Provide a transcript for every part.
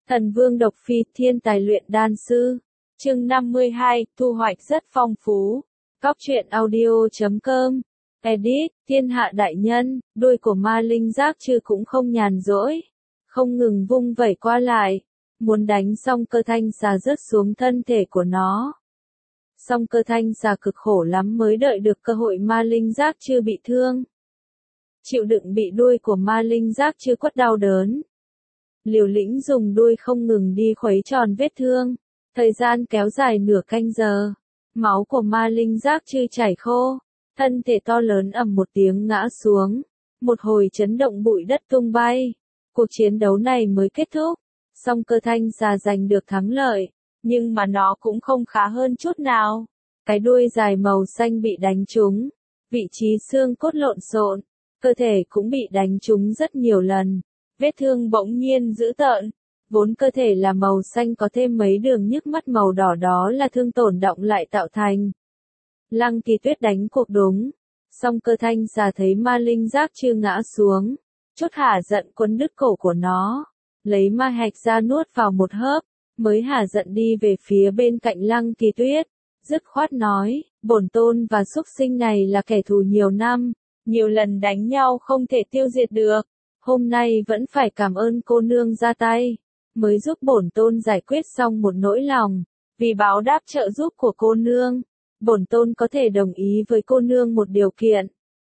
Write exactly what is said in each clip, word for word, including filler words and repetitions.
Thần Vương Độc Phi, thiên tài luyện đan sư. Chương năm mươi hai, thu hoạch rất phong phú. Cóc truyện audio chấm com. Edit, thiên hạ đại nhân, đuôi của ma linh giác chư cũng không nhàn rỗi. Không ngừng vung vẩy qua lại. Muốn đánh xong cơ thanh xà rớt xuống thân thể của nó. Song cơ thanh xà cực khổ lắm mới đợi được cơ hội ma linh giác chư bị thương. Chịu đựng bị đuôi của ma linh giác chư quất đau đớn. Liều lĩnh dùng đuôi không ngừng đi khuấy tròn vết thương. Thời gian kéo dài nửa canh giờ. Máu của ma linh giác chư chảy khô. Thân thể to lớn ầm một tiếng ngã xuống. Một hồi chấn động bụi đất tung bay. Cuộc chiến đấu này mới kết thúc. Song cơ thanh xà giành được thắng lợi. Nhưng mà nó cũng không khá hơn chút nào. Cái đuôi dài màu xanh bị đánh trúng. Vị trí xương cốt lộn xộn. Cơ thể cũng bị đánh trúng rất nhiều lần. Vết thương bỗng nhiên dữ tợn. Vốn cơ thể là màu xanh có thêm mấy đường nhức mắt màu đỏ đó là thương tổn động lại tạo thành. Lăng Kỳ Tuyết đánh cuộc đúng. Song cơ thanh xà thấy ma linh giác chưa ngã xuống. Chút hả giận quấn đứt cổ của nó. Lấy ma hạch ra nuốt vào một hớp. Mới hả giận đi về phía bên cạnh Lăng Kỳ Tuyết. Dứt khoát nói, bổn tôn và súc sinh này là kẻ thù nhiều năm. Nhiều lần đánh nhau không thể tiêu diệt được. Hôm nay vẫn phải cảm ơn cô nương ra tay. Mới giúp bổn tôn giải quyết xong một nỗi lòng. Vì báo đáp trợ giúp của cô nương. Bổn tôn có thể đồng ý với cô nương một điều kiện.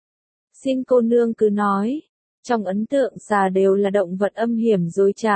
Xin cô nương cứ nói. Trong ấn tượng xà đều là động vật âm hiểm dối trá.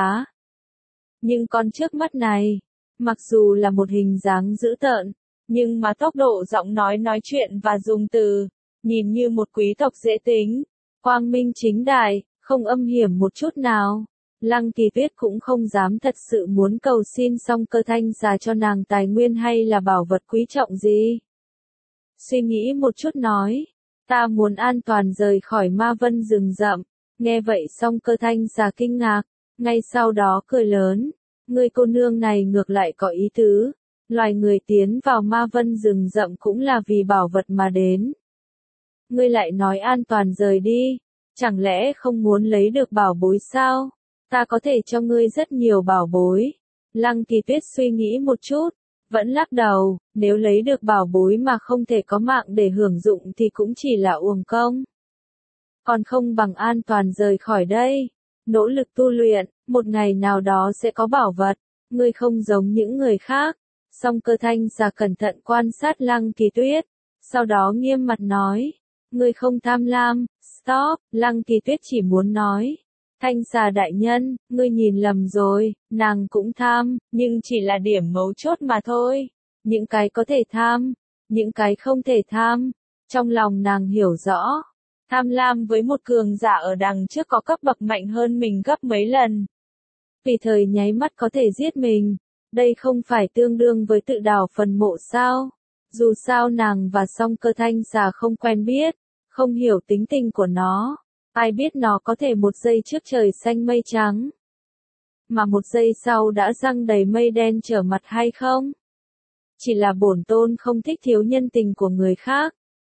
Nhưng con trước mắt này, mặc dù là một hình dáng dữ tợn, nhưng mà tốc độ giọng nói nói chuyện và dùng từ, nhìn như một quý tộc dễ tính, quang minh chính đại, không âm hiểm một chút nào. Lăng Kỳ Tuyết cũng không dám thật sự muốn cầu xin song cơ thanh xà cho nàng tài nguyên hay là bảo vật quý trọng gì. Suy nghĩ một chút nói, ta muốn an toàn rời khỏi ma vân rừng rậm. Nghe vậy song cơ thanh xà kinh ngạc, ngay sau đó cười lớn. Người cô nương này ngược lại có ý tứ. Loài người tiến vào ma vân rừng rậm cũng là vì bảo vật mà đến. Ngươi lại nói an toàn rời đi. Chẳng lẽ không muốn lấy được bảo bối sao? Ta có thể cho ngươi rất nhiều bảo bối. Lăng Kỳ Tuyết suy nghĩ một chút. Vẫn lắc đầu, nếu lấy được bảo bối mà không thể có mạng để hưởng dụng thì cũng chỉ là uổng công. Còn không bằng an toàn rời khỏi đây. Nỗ lực tu luyện, một ngày nào đó sẽ có bảo vật. Ngươi không giống những người khác. Song cơ thanh xà cẩn thận quan sát Lăng Kỳ Tuyết. Sau đó nghiêm mặt nói. Ngươi không tham lam. Stop. Lăng Kỳ Tuyết chỉ muốn nói. Thanh xà đại nhân, ngươi nhìn lầm rồi. Nàng cũng tham, nhưng chỉ là điểm mấu chốt mà thôi. Những cái có thể tham, những cái không thể tham. Trong lòng nàng hiểu rõ. Tham lam với một cường giả ở đằng trước có cấp bậc mạnh hơn mình gấp mấy lần. Vì thời nháy mắt có thể giết mình. Đây không phải tương đương với tự đào phần mộ sao? Dù sao nàng và song cơ thanh xà không quen biết, không hiểu tính tình của nó. Ai biết nó có thể một giây trước trời xanh mây trắng, mà một giây sau đã răng đầy mây đen trở mặt hay không? Chỉ là bổn tôn không thích thiếu nhân tình của người khác.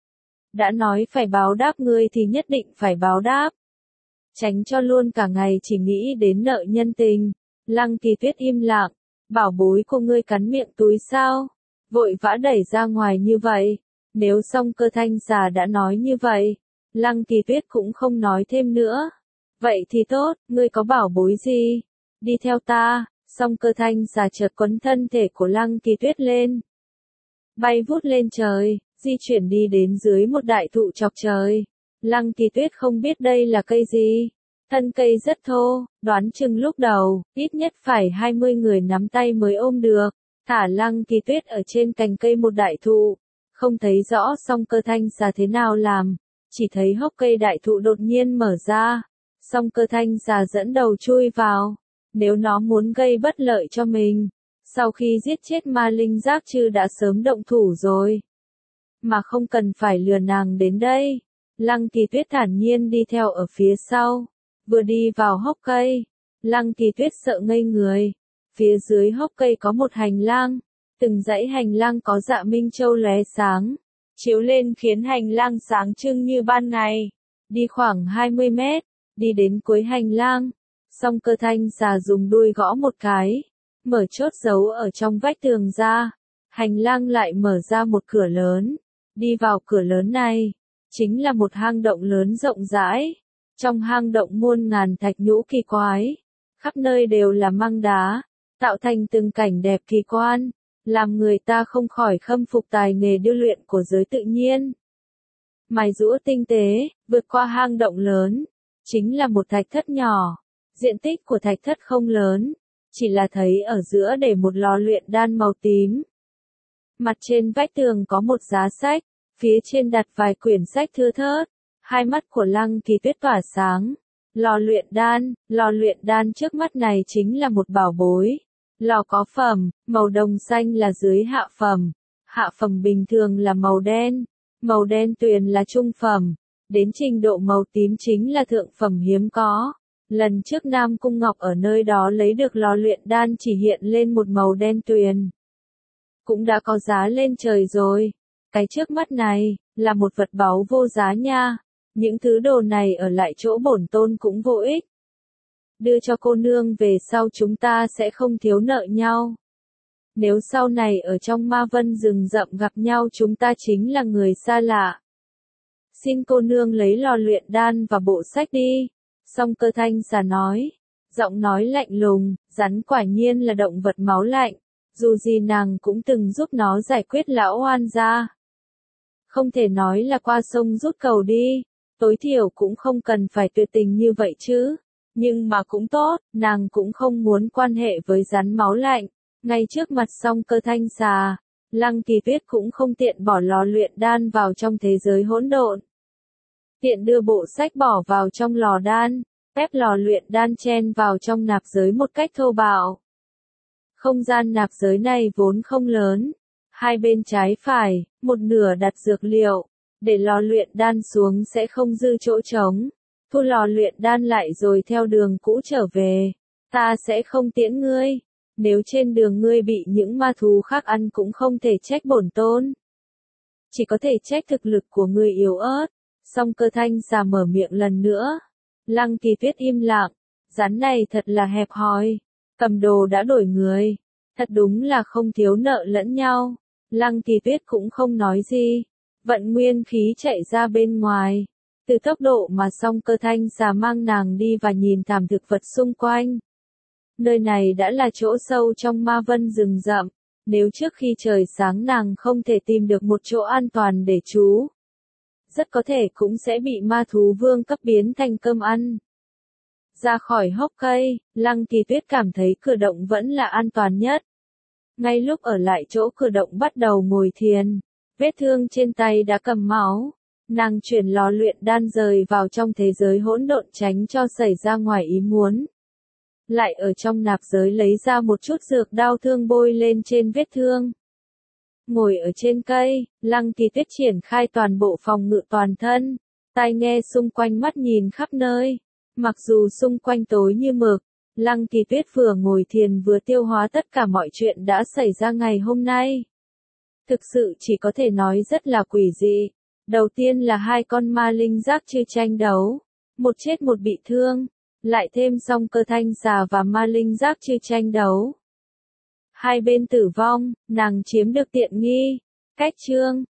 Đã nói phải báo đáp ngươi thì nhất định phải báo đáp. Tránh cho luôn cả ngày chỉ nghĩ đến nợ nhân tình. Lăng Kỳ Tuyết im lặng. Bảo bối của ngươi cắn miệng túi sao? Vội vã đẩy ra ngoài như vậy. Nếu song cơ thanh xà đã nói như vậy, Lăng Kỳ Tuyết cũng không nói thêm nữa. Vậy thì tốt, ngươi có bảo bối gì? Đi theo ta. Song cơ thanh xà chợt quấn thân thể của Lăng Kỳ Tuyết lên. Bay vút lên trời. Di chuyển đi đến dưới một đại thụ chọc trời. Lăng Kỳ Tuyết không biết đây là cây gì. Thân cây rất thô, đoán chừng lúc đầu, ít nhất phải hai mươi người nắm tay mới ôm được. Thả Lăng Kỳ Tuyết ở trên cành cây một đại thụ. Không thấy rõ song cơ thanh xà thế nào làm. Chỉ thấy hốc cây đại thụ đột nhiên mở ra. Song cơ thanh xà dẫn đầu chui vào. Nếu nó muốn gây bất lợi cho mình. Sau khi giết chết ma linh giác chư đã sớm động thủ rồi. Mà không cần phải lừa nàng đến đây. Lăng Kỳ Tuyết thản nhiên đi theo ở phía sau. Vừa đi vào hốc cây, Lăng Kỳ Tuyết sợ ngây người. Phía dưới hốc cây có một hành lang. Từng dãy hành lang có dạ minh châu lóe sáng. Chiếu lên khiến hành lang sáng trưng như ban ngày. Đi khoảng hai mươi mét, đi đến cuối hành lang. Song Cơ Thanh xà dùng đuôi gõ một cái, mở chốt giấu ở trong vách tường ra, hành lang lại mở ra một cửa lớn, đi vào cửa lớn này, chính là một hang động lớn rộng rãi, trong hang động muôn ngàn thạch nhũ kỳ quái, khắp nơi đều là măng đá, tạo thành từng cảnh đẹp kỳ quan, làm người ta không khỏi khâm phục tài nghề điêu luyện của giới tự nhiên. Mài giũa tinh tế, vượt qua hang động lớn, chính là một thạch thất nhỏ, diện tích của thạch thất không lớn, chỉ là thấy ở giữa để một lò luyện đan màu tím. Mặt trên vách tường có một giá sách, phía trên đặt vài quyển sách thưa thớt, hai mắt của Lăng Kỳ Tuyết tỏa sáng. Lò luyện đan, lò luyện đan trước mắt này chính là một bảo bối. Lò có phẩm, màu đồng xanh là dưới hạ phẩm, hạ phẩm bình thường là màu đen, màu đen tuyền là trung phẩm, đến trình độ màu tím chính là thượng phẩm hiếm có. Lần trước Nam Cung Ngọc ở nơi đó lấy được lò luyện đan chỉ hiện lên một màu đen tuyền. Cũng đã có giá lên trời rồi. Cái trước mắt này, là một vật báu vô giá nha. Những thứ đồ này ở lại chỗ bổn tôn cũng vô ích. Đưa cho cô nương về sau chúng ta sẽ không thiếu nợ nhau. Nếu sau này ở trong ma vân rừng rậm gặp nhau chúng ta chính là người xa lạ. Xin cô nương lấy lò luyện đan và bộ sách đi. Song Cơ Thanh xà nói. Giọng nói lạnh lùng, rắn quả nhiên là động vật máu lạnh. Dù gì nàng cũng từng giúp nó giải quyết lão oan gia. Không thể nói là qua sông rút cầu đi. Tối thiểu cũng không cần phải tuyệt tình như vậy chứ. Nhưng mà cũng tốt, nàng cũng không muốn quan hệ với rắn máu lạnh. Ngay trước mặt Song Cơ Thanh xà, Lăng Kỳ Tuyết cũng không tiện bỏ lò luyện đan vào trong thế giới hỗn độn. Tiện đưa bộ sách bỏ vào trong lò đan, ép lò luyện đan chen vào trong nạp giới một cách thô bạo. Không gian nạp giới này vốn không lớn. Hai bên trái phải, một nửa đặt dược liệu. Để lò luyện đan xuống sẽ không dư chỗ trống. Thu lò luyện đan lại rồi theo đường cũ trở về. Ta sẽ không tiễn ngươi. Nếu trên đường ngươi bị những ma thú khác ăn cũng không thể trách bổn tôn. Chỉ có thể trách thực lực của ngươi yếu ớt. Song Cơ Thanh xà mở miệng lần nữa. Lăng Kỳ Tuyết im lặng. Rắn này thật là hẹp hòi. Cầm đồ đã đổi người. Thật đúng là không thiếu nợ lẫn nhau. Lăng Kỳ Tuyết cũng không nói gì. Vận nguyên khí chạy ra bên ngoài. Từ tốc độ mà Song Cơ Thanh xà mang nàng đi và nhìn thảm thực vật xung quanh. Nơi này đã là chỗ sâu trong ma vân rừng rậm. Nếu trước khi trời sáng nàng không thể tìm được một chỗ an toàn để trú, rất có thể cũng sẽ bị ma thú vương cấp biến thành cơm ăn. Ra khỏi hốc cây, Lăng Kỳ Tuyết cảm thấy cửa động vẫn là an toàn nhất. Ngay lúc ở lại chỗ cửa động bắt đầu ngồi thiền, vết thương trên tay đã cầm máu. Nàng chuyển lò luyện đan rời vào trong thế giới hỗn độn tránh cho xảy ra ngoài ý muốn. Lại ở trong nạp giới lấy ra một chút dược đau thương bôi lên trên vết thương. Ngồi ở trên cây, Lăng Kỳ Tuyết triển khai toàn bộ phòng ngự toàn thân, tai nghe xung quanh mắt nhìn khắp nơi. Mặc dù xung quanh tối như mực, Lăng Kỳ Tuyết vừa ngồi thiền vừa tiêu hóa tất cả mọi chuyện đã xảy ra ngày hôm nay. Thực sự chỉ có thể nói rất là quỷ dị. Đầu tiên là hai con ma linh giác chư tranh đấu, một chết một bị thương, lại thêm Song Cơ Thanh xà và ma linh giác chư tranh đấu. Hai bên tử vong, nàng chiếm được tiện nghi. Cách chương